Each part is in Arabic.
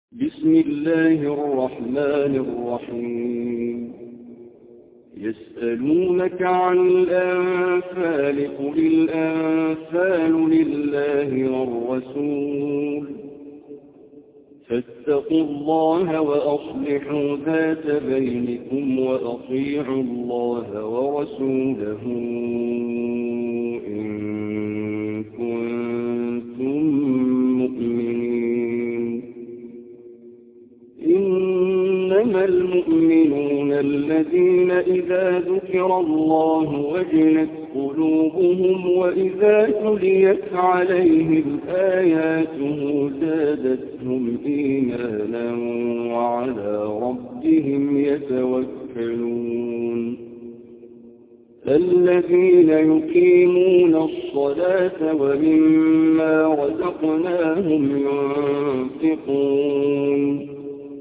بسم الله الرحمن الرحيم. يسألونك عن الأنفال قل الأنفال لله والرسول فاتقوا الله وأصلحوا ذات بينكم وأطيعوا الله ورسوله إن كنتم مؤمنين. إنما المؤمنون الذين إذا ذكر الله وجلت قلوبهم وإذا تليت عليهم آياته زادتهم إيمانا وعلى ربهم يتوكلون. الذين يقيمون الصلاة ومما رزقناهم ينفقون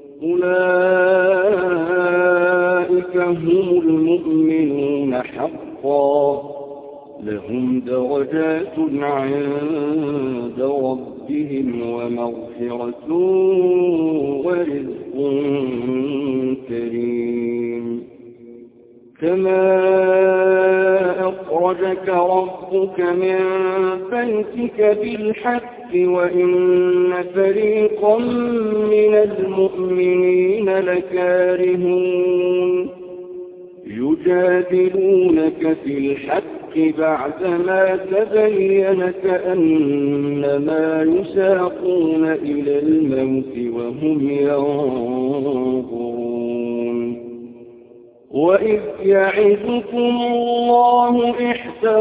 أولئك هم المؤمنون حقا لهم درجات عند ربهم ومغفرة ورزق كريم. كما أخرجك ربك من بيتك بالحق وإن فريقا من المؤمنين لكارهون يجادلونك في الحق بعدما تبين كأنما يساقون إلى الموت وهم ينظرون. وإذ يعدكم الله إحدى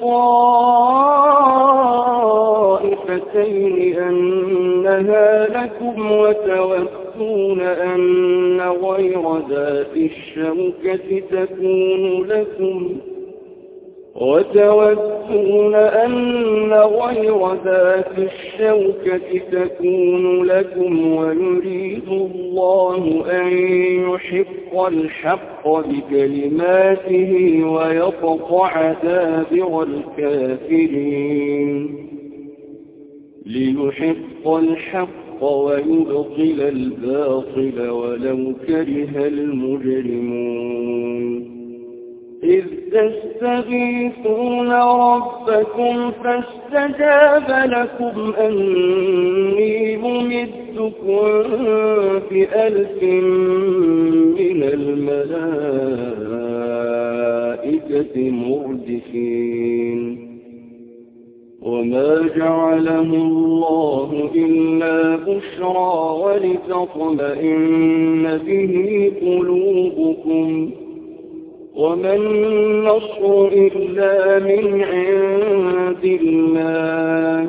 الطائفتين أنها لكم وتودون أن غير ذات الشوكة تكون لكم ويريد الله أن يحق الحق بكلماته ويقطع دابر الكافرين ليحق الحق ويبطل الباطل ولو كره المجرمون. إذ تستغيثون ربكم فاستجاب لكم أني ممدكم ب1000 من الملائكة مردفين. وما جعله الله إلا بشرى ولتطمئن به قلوبكم وما النصر إلا من عند الله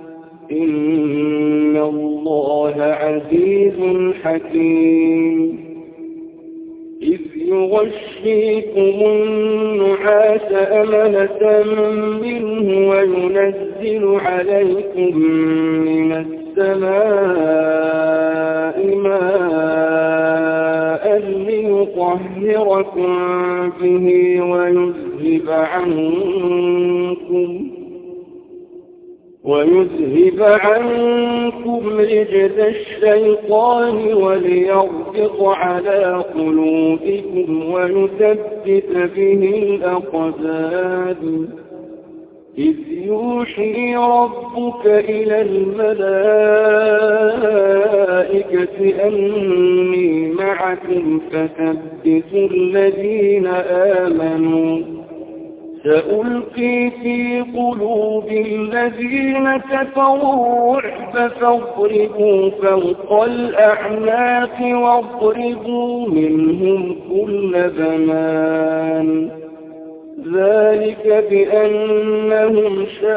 إن الله عزيز حكيم. إذ يغشيكم النعاس أمنة منه وينزل عليكم من السماء ماء ليطهركم به ويذهب عنكم رجز الشيطان وليربط على قلوبكم ويثبت به الأقدام. إذ يوحي ربك إلى الملائكة أني معكم فثبتوا الذين آمنوا سألقي في قلوب الذين كفروا الرعب فاضربوا فوق الأعناق واضربوا منهم كل بنان. ذلك بأنهم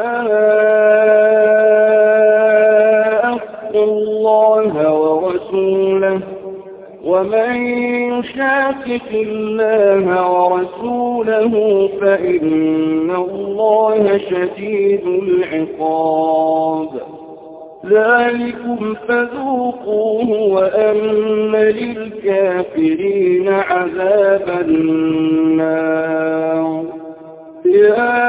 شاقوا الله ورسوله ومن يشاقق الله ورسوله فإن الله شديد العقاب. ذلكم فذوقوه وأن للكافرين عذاب النار. يا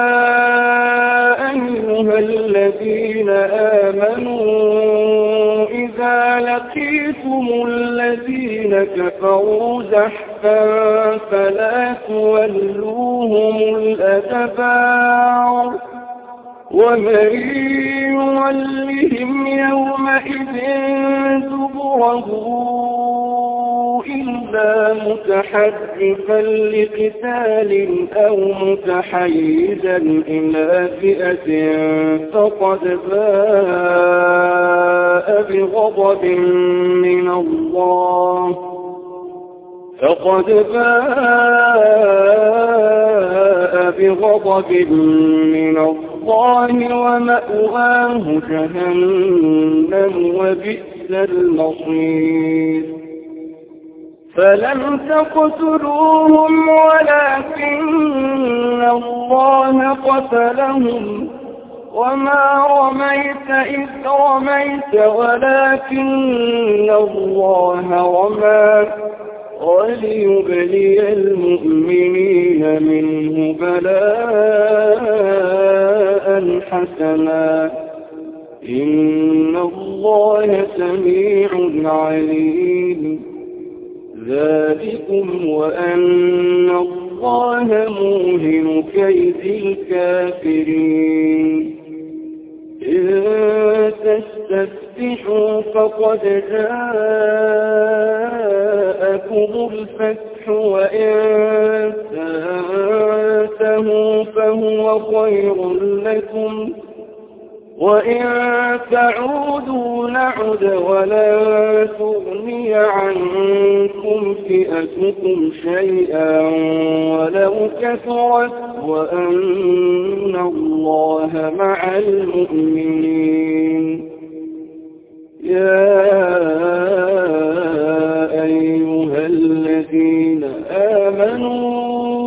أيها الذين آمنوا إذا لقيتم الذين كفروا زحفا فلا تولوهم الأدبار ومن يولهم يومئذ دبره إلا متحرفا لقتال أو متحيزا إلى فئة فقد باء بغضب من الله ومأواه جهنم وبئس المصير فلم تقتلوهم ولكن الله قتلهم وما رميت إذ رميت ولكن الله رمى وليبلي المؤمنين منه بلاء حسنا إن الله سميع عليم ذلكم وأن الله موهن كيد الكافرين إن تستفتحوا فقد جاءكم الفتح وإن تنتهوا فهو خير لكم وإن تعودوا نعد ولن تغني عنكم فئتكم شيئا ولو كثرت وأن الله مع المؤمنين يا أيها الذين آمنوا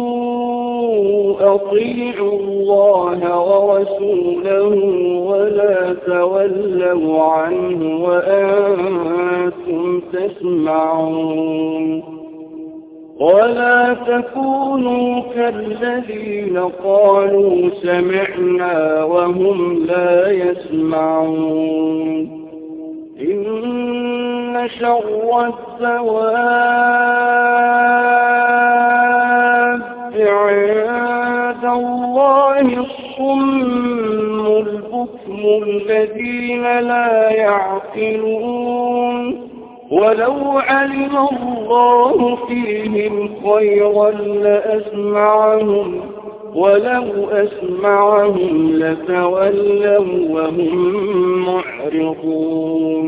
أطيعوا الله ورسوله ولا تولوا عنه وأنتم تسمعون ولا تكونوا كالذين قالوا سمعنا وهم لا يسمعون إن شر الدواب عند الله الصم البكم الذين لا يعقلون ولو علم الله فيهم خيرا لأسمعهم ولو أسمعهم لتولوا وهم معرضون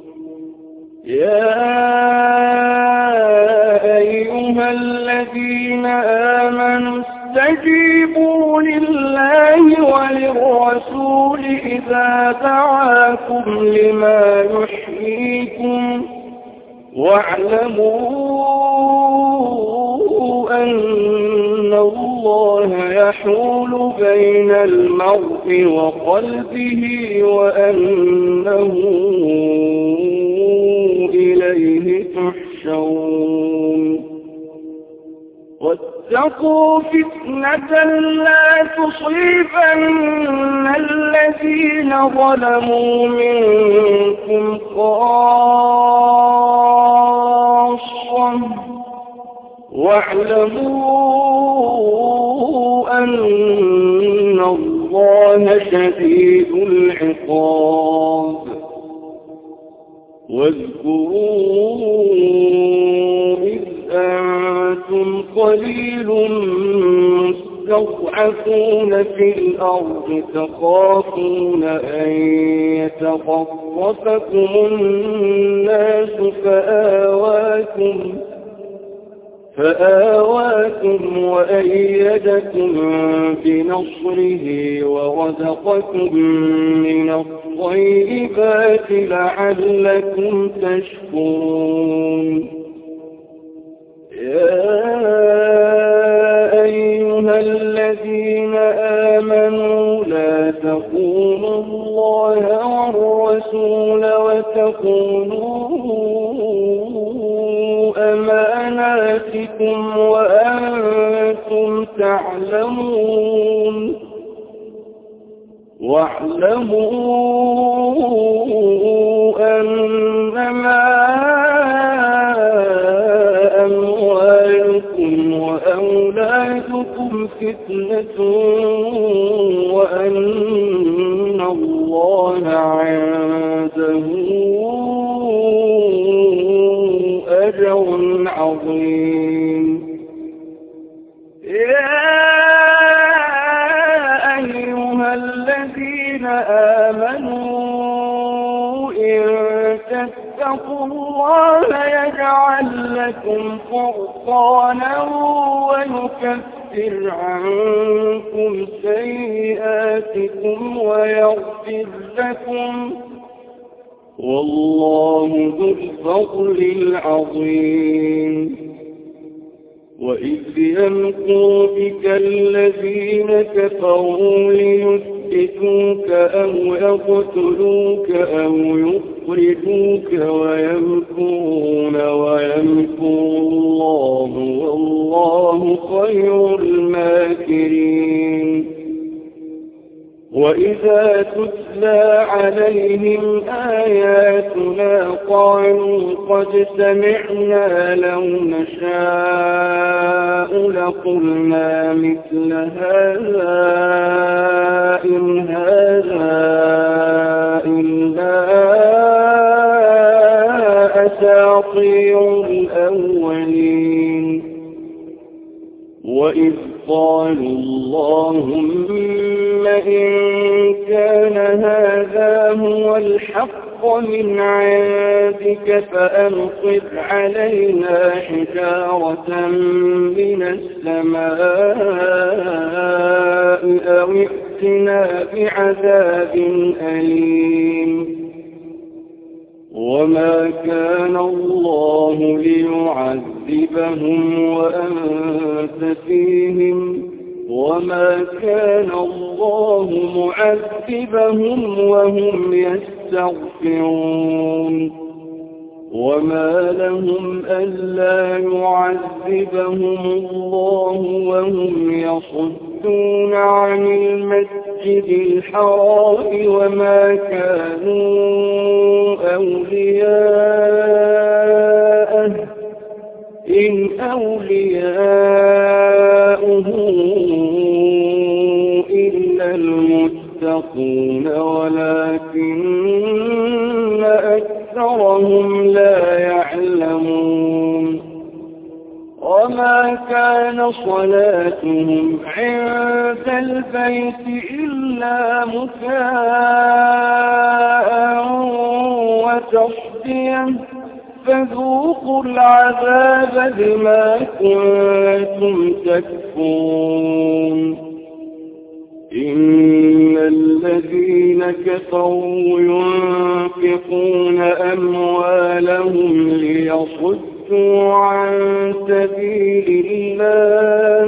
يا أيها الذين آمنوا استجيبوا لله وللرسول إذا دعاكم لما يحييكم واعلموا أن الله يحول بين المرء وقلبه وأنه إليه تحشرون واتقوا فتنة لا تصيبن الذين ظلموا منكم خاصة واعلموا أن الله شديد العقاب واذكروا إذ أنتم قليل مستضعفون في الأرض تخافون أن يتخطفكم الناس فآواكم وأيدكم بنصره ورزقكم من الطيبات لعلكم تشكرون يا أيها الذين آمنوا لا تخونوا الله والرسول وتخونوا أماناتكم وأنتم تعلمون واعلموا أنما تصبهم فتنة وأن الله عنده أجر عظيم. يا أيها الذين آمنوا إن تتقوا الله يجعل لكم فرقانا ويكفر عنكم سيئاتكم ويغفر لكم والله ذو الفضل العظيم. وإذ يمكر بك الذين كفروا ليثبتوك أو يقتلوك أو يخرجوك ويمكرون ويمكر الله والله خير الماكرين. وإذا تتلى عليهم آياتنا قالوا قد سمعنا لو نشاء لقلنا مثل هذا إن هذا إلا أساطير الأولين. وإذ قالوا اللهم إن كان هذا هو الحق من عندك فأمطر علينا حجارة من السماء أو ائتنا بعذاب أليم. وما كان الله ليعذبهم وأنت فيهم وما كان الله معذبهم وهم يستغفرون. وما لهم ألا يعذبهم الله وهم يصدون عن المسجد الحرام وما كانوا أولياءه إن أولياؤه إلا المتقون ولكن أكثرهم لا يعلمون. وما كان صلاتهم عند البيت إلا مكاء وتصدية فذوقوا العذاب بما كنتم تكفرون. إن الذين كفروا ينفقون أموالهم ليصدوا عن سبيل الله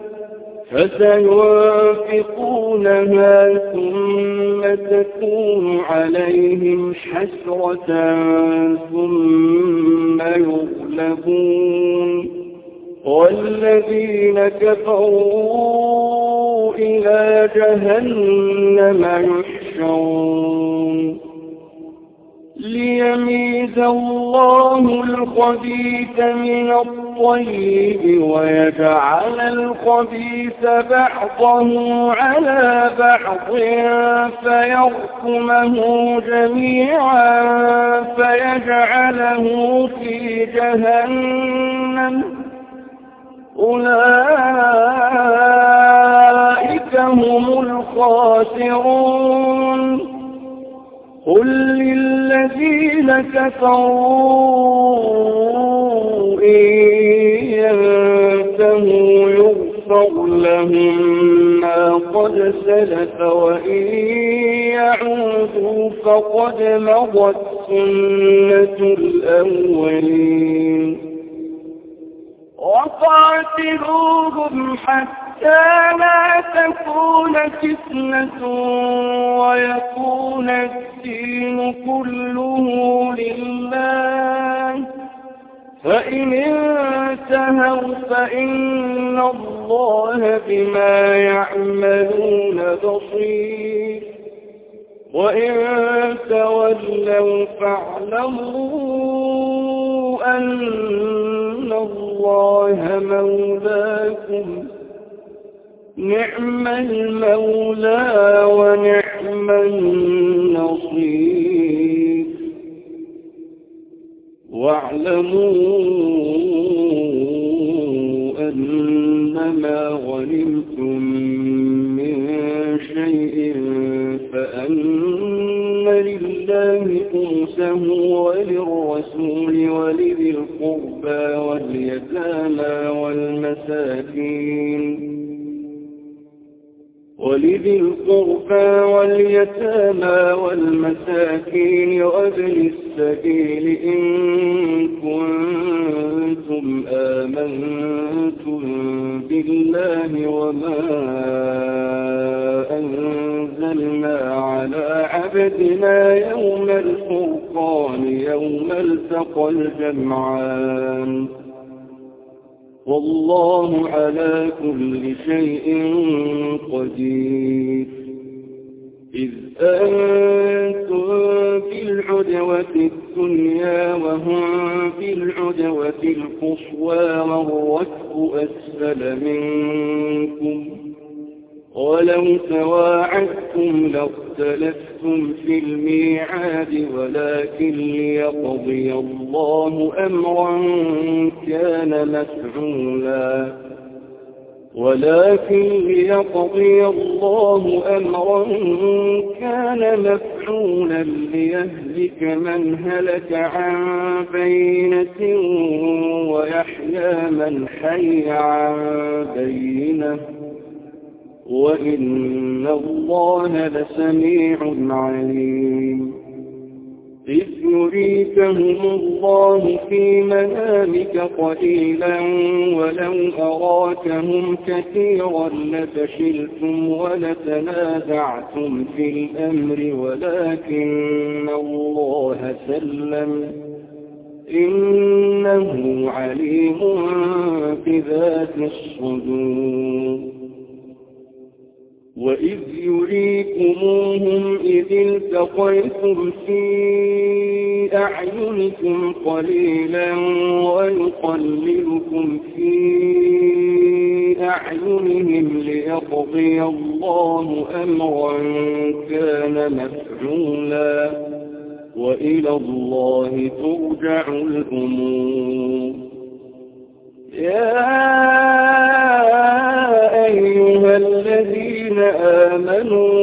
فسينفقونها ثم تكون عليهم حسرة ثم يغلبون والذين كفروا إلى جهنم يحشرون. ليميز الله الخبيث من الطيب ويجعل الخبيث بعضه على بعض فيركمه جميعا فيجعله في جهنم أولئك هم الخاسرون. قل للذين كفروا إن ينتهوا يغفر لهم ما قد سلف وإن يعودوا فقد مضت سنة الأولين. وقاتلوهم حتى لا تكون فتنة ويكون الدين كله لله فإن انتهوا فإن الله بما يعملون بصير وإن تولوا فاعلموا أن الله مولاكم نعم المولى ونعم النصير. واعلموا أنما غنمتم من شيء فأن لله خمسه وللرسول ولذي القربى واليتامى والمساكين وابن السبيل إن كنتم آمنتم بالله وما أنزلنا على عبدنا يوم الفرقان يوم التقى الجمعان والله على كل شيء قدير. إذ أنتم في العدوة الدنيا وهم في العدوة القصوى والركب أسفل منكم ولو تواعدتم لاختلفتم في الميعاد ولكن ليقضي الله أمرا كان مفعولا ليهلك من هلك عن بينة ويحيى من حي عن بينة وإن الله لسميع عليم. إذ يريكهم الله في منامك قليلا ولو أراكهم كثيرا لفشلتم ولتنازعتم في الأمر ولكن الله سلم إنه عليم بذات الصدور. وإذ يريكموهم إذ التقيتم في أعينكم قليلا ويقللكم في أعينهم ليقضي الله أمرا كان مفعولا وإلى الله ترجع الأمور. يا أيها الذين آمنوا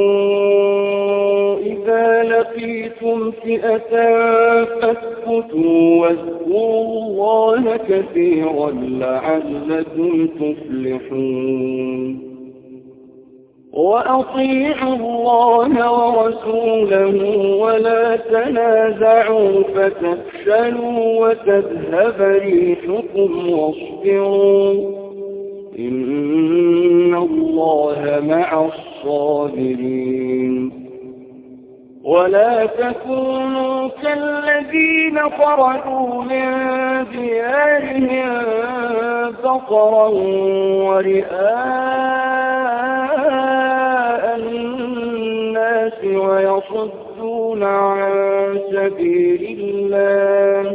إذا لقيتم فئة فاثبتوا واذكروا الله كثيرا لعلكم تفلحون. وأطيعوا الله ورسوله ولا تنازعوا فتفشلوا وتذهب ريحكم واصبروا إن الله مع الصابرين. ولا تكونوا كالذين خرجوا من ديارهم بطرا ورئاء الناس ويصدون عن سبيل الله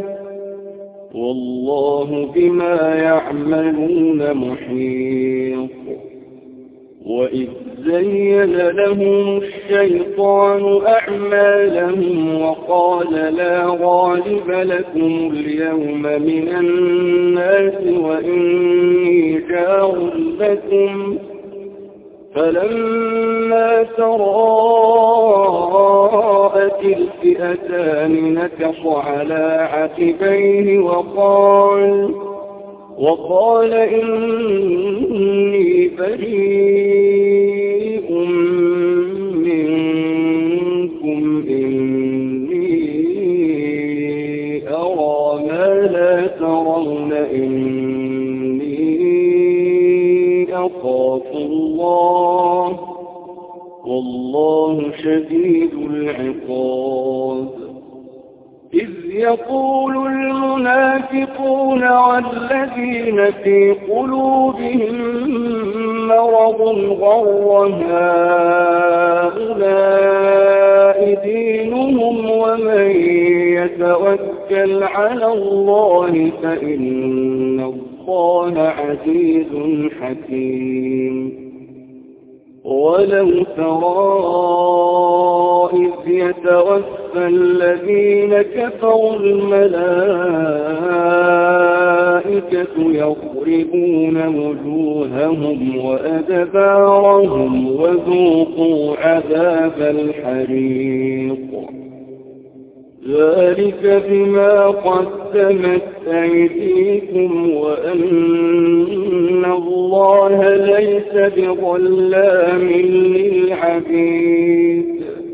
والله بما يعملون محيط. وإذ زين لهم الشيطان أعمالهم وقال لا غالب لكم اليوم من الناس وإني جار لكم فلما تراءت الفئتان نكص على عقبيه وقال إني بريء منكم إني أرى ما لا ترون إني أخاف الله والله شديد العقاب. إذ يقول المنافقون والذين في قلوبهم مرض غر هؤلاء دينهم ومن يتوكل على الله فإن الله عزيز حكيم. ولو ترى إذ يتوفى الذين كفروا الملائكة يضربون وجوههم وأدبارهم وذوقوا عذاب الحريق ذلك بما قدمت أيديكم وأن الله ليس بظلام للعبيد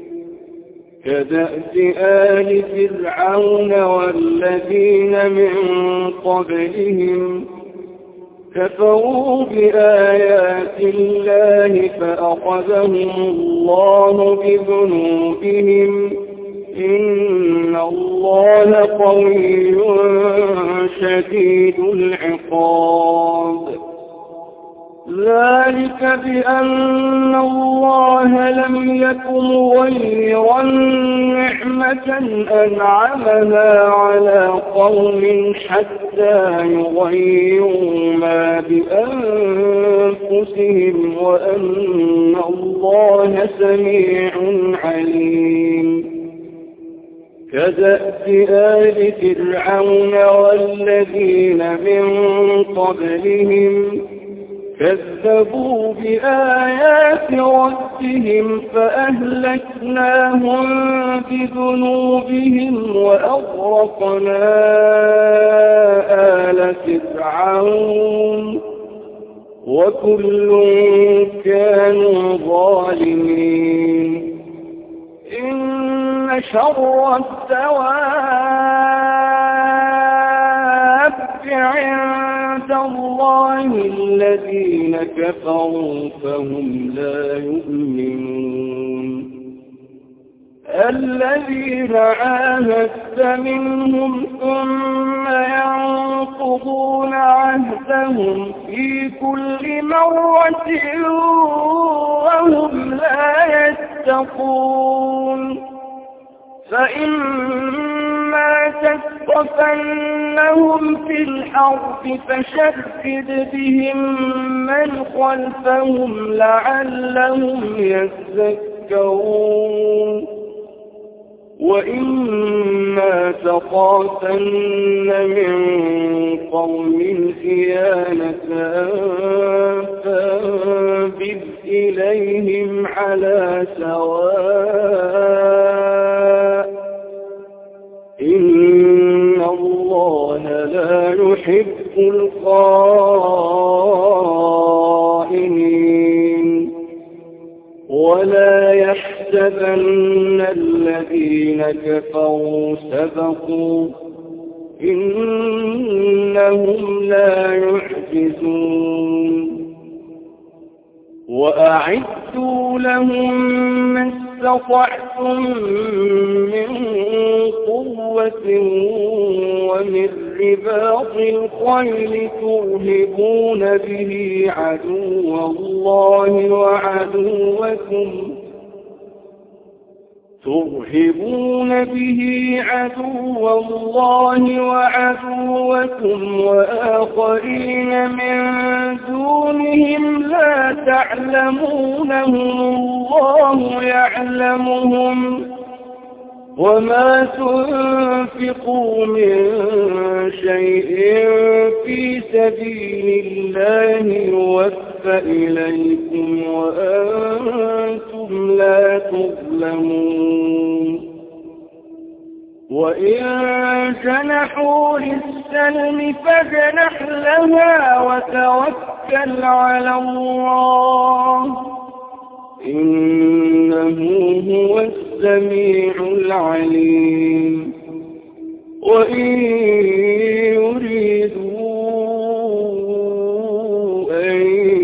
كدأب آل فرعون والذين من قبلهم كفروا بآيات الله فأخذهم الله بذنوبهم إن الله قوي شديد العقاب ذلك بأن الله لم يكن مغيرا نعمة أنعمها على قوم حتى يغيروا ما بأنفسهم وأن الله سميع عليم كدأب آل فرعون والذين من قبلهم كذبوا بآيات ربهم فأهلكناهم بذنوبهم وأغرقنا آل فرعون وكل كانوا ظالمين إن شر الدواب عند الله الذين كفروا فهم لا يؤمنون الذين عاهدت منهم ثم ينقضون عهدهم في كل مرة وهم لا يتقون فإما تثقفنهم في الحرب فشرد بهم من خلفهم لعلهم يذكرون وإما تخافن من قوم خيانة فانبذ إليهم على سواء إن الله لا يحب الخائنين ولا يحسبن الذين كفروا سبقوا إنهم لا يعجزون وأعدوا لهم ما استطعتم من قوة ومن رباط الخيل ترهبون به عدو الله وعدوكم وآخرين من دونهم لا تعلمونهم الله يعلمهم وما تنفقوا من شيء في سبيل الله يوفى إليكم وأنتم لا تظلمون وإن جنحوا للسلم فاجنح لها وتوكل على الله إنه هو السميع العليم وإن يريدوا أن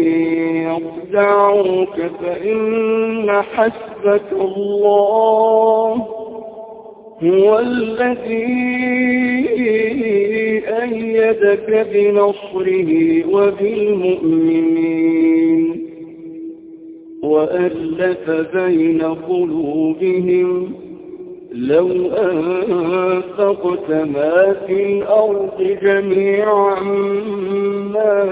يخدعوك فإن حسبك الله هو الذي أيدك بنصره وبالمؤمنين وألف بين قلوبهم لو أنفقت ما في الأرض جميعا ما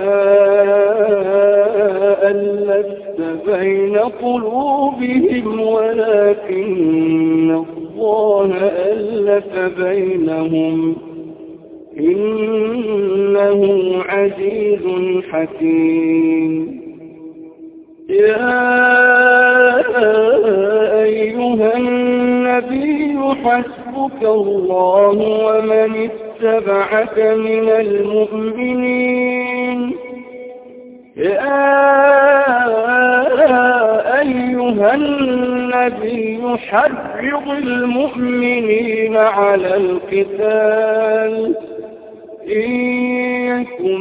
ألفت بين قلوبهم ولكن الله ألف بينهم إنه عزيز حكيم. يا أيها النبي حسبك الله ومن اتبعك من المؤمنين. يا أيها النبي حرض المؤمنين على القتال إن يكن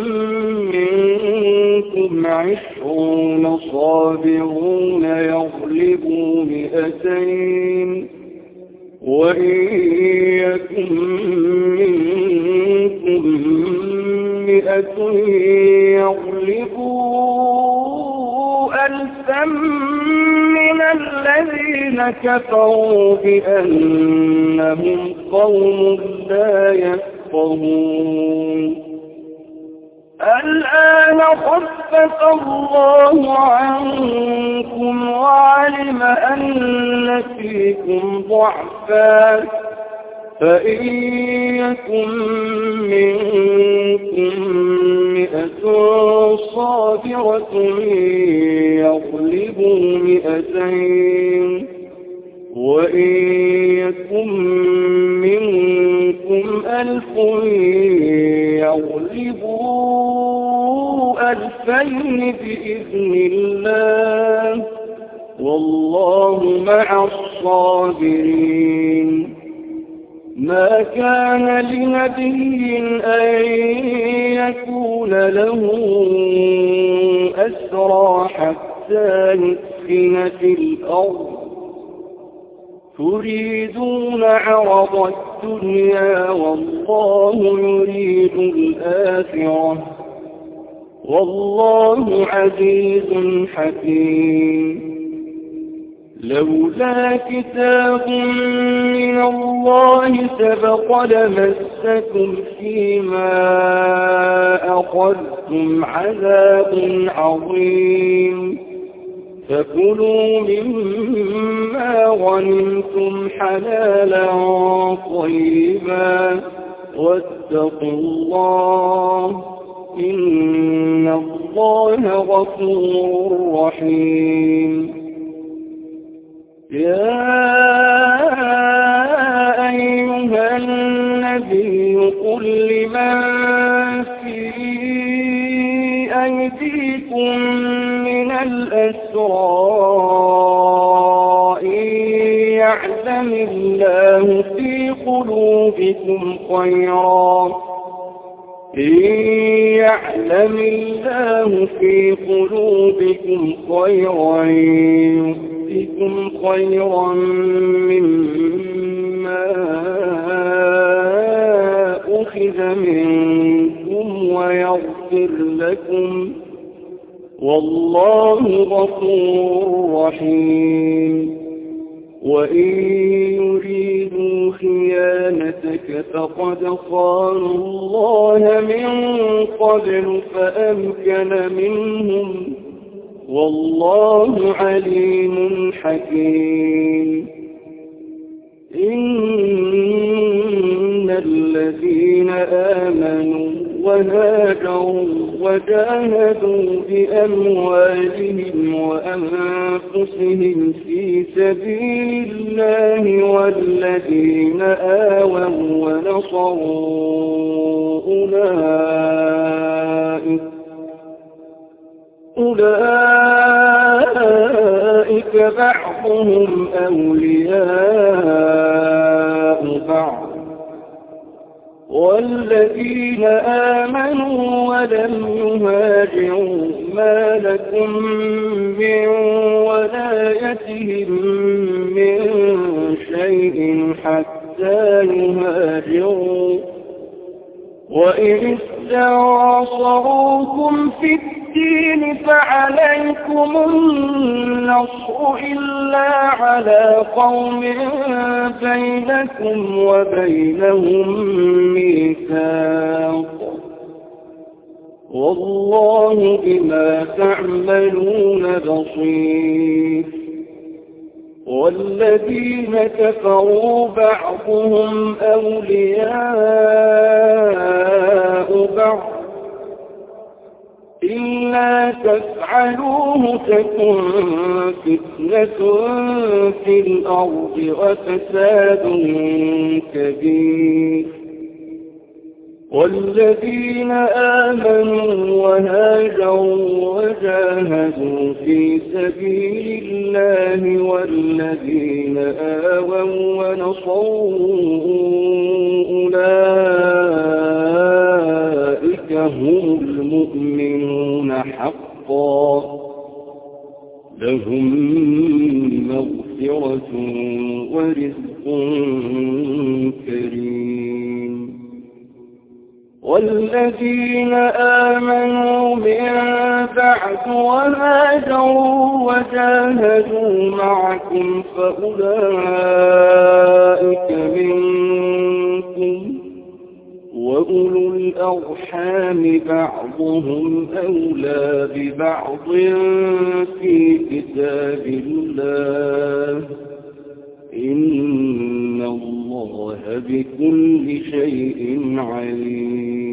منكم 20 صابرون يغلبوا 200 وإن يكن منكم 100 يغلبوا 1000 من الذين كفروا بأنهم قوم لا يفقهون. الآن خفف الله عنكم وعلم أن فيكم ضعفا فإن يكن منكم 100 صابرة يغلبوا 200 وإن يكن منكم 1000 يغلبوا 2000 بإذن الله والله مع الصابرين. ما كان لنبي أن يكون له أسرى حتى يثخن في الأرض تريدون عرض الدنيا والله يريد الآخرة والله عزيز حكيم. لولا كتاب من الله سبق لمسكم فيما أخذتم عذاب عظيم فكلوا مما غنمتم حلالا طيبا واتقوا الله إن الله غفور رحيم. يا أيها النبي قل لمن في أيديكم من الأسرى إن يعلم الله في قلوبكم خيرا يؤتكم خيرا مما أخذ منكم ويغفر لكم والله غفور رحيم. وإن يريدوا خيانتك فقد خانوا الله من قبل فأمكن منهم والله عليم حكيم. إن الذين آمنوا وهاجروا وجاهدوا بأموالهم وأنفسهم في سبيل الله والذين آووا ونصروا أولئك بعضهم أولياء بعض والذين آمنوا ولم يهاجروا ما لكم من ولايتهم من شيء حتى يهاجروا وإن استنصروكم في الدين فعليكم النصر إلا على قوم بينكم وبينهم ميثاق والله بما تعملون بصير والذين كفروا بعضهم أولياء بعض إلا تفعلوه تكن فتنة في الأرض وفساد كبير والذين آمنوا وهاجروا وجاهدوا في سبيل الله والذين آووا ونصروا أولئك هم المؤمنون حقا لهم مغفرة ورزق كريم والذين آمنوا من بعد وهاجروا وجاهدوا معكم فأولئك منكم وأولو الأرحام بعضهم أولى ببعض في كتاب الله إن الله بكل شيء عليم